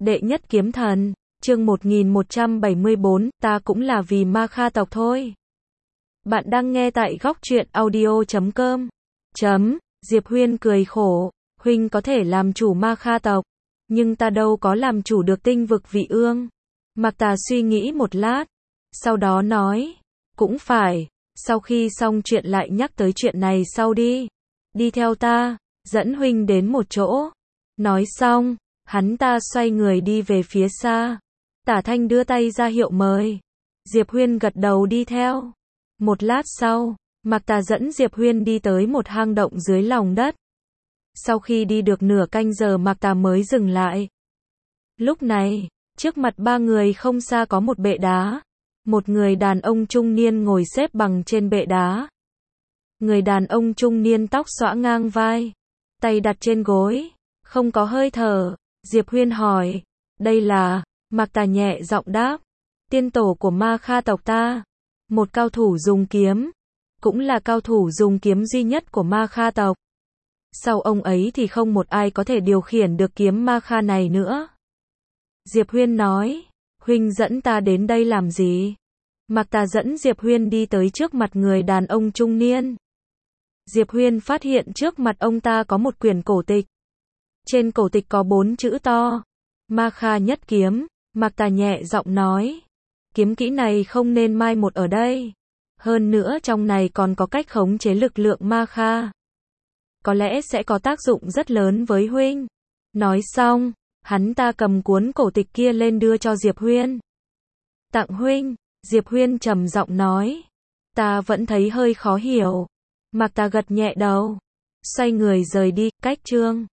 Đệ nhất kiếm thần, chương 1174, ta cũng là vì ma kha tộc thôi. Bạn đang nghe tại góc truyện audio.com. Diệp Huyên cười khổ, huynh có thể làm chủ ma kha tộc, nhưng ta đâu có làm chủ được tinh vực vị ương. Mạc Tà suy nghĩ một lát, sau đó nói, cũng phải, sau khi xong chuyện lại nhắc tới chuyện này sau đi. Đi theo ta, dẫn huynh đến một chỗ. Nói xong, hắn ta xoay người đi về phía xa. Tả Thanh đưa tay ra hiệu mời. Diệp Huyên gật đầu đi theo. Một lát sau, Mạc Tà dẫn Diệp Huyên đi tới một hang động dưới lòng đất. Sau khi đi được nửa canh giờ Mạc Tà mới dừng lại. Lúc này, trước mặt ba người không xa có một bệ đá. Một người đàn ông trung niên ngồi xếp bằng trên bệ đá. Người đàn ông trung niên tóc xõa ngang vai, tay đặt trên gối, không có hơi thở. Diệp Huyên hỏi, đây là, Mạc Tà nhẹ giọng đáp, tiên tổ của ma kha tộc ta, một cao thủ dùng kiếm, cũng là cao thủ dùng kiếm duy nhất của ma kha tộc. Sau ông ấy thì không một ai có thể điều khiển được kiếm ma kha này nữa. Diệp Huyên nói, huynh dẫn ta đến đây làm gì? Mạc Tà dẫn Diệp Huyên đi tới trước mặt người đàn ông trung niên. Diệp Huyên phát hiện trước mặt ông ta có một quyển cổ tịch. Trên cổ tịch có 4 chữ to, ma kha nhất kiếm. Mạc Tà nhẹ giọng nói, kiếm kỹ này không nên mai một ở đây. Hơn nữa trong này còn có cách khống chế lực lượng ma kha. Có lẽ sẽ có tác dụng rất lớn với huynh. Nói xong, hắn ta cầm cuốn cổ tịch kia lên đưa cho Diệp Huyên. Tặng huynh. Diệp Huyên trầm giọng nói, ta vẫn thấy hơi khó hiểu. Mạc Tà gật nhẹ đầu, xoay người rời đi. Cách chương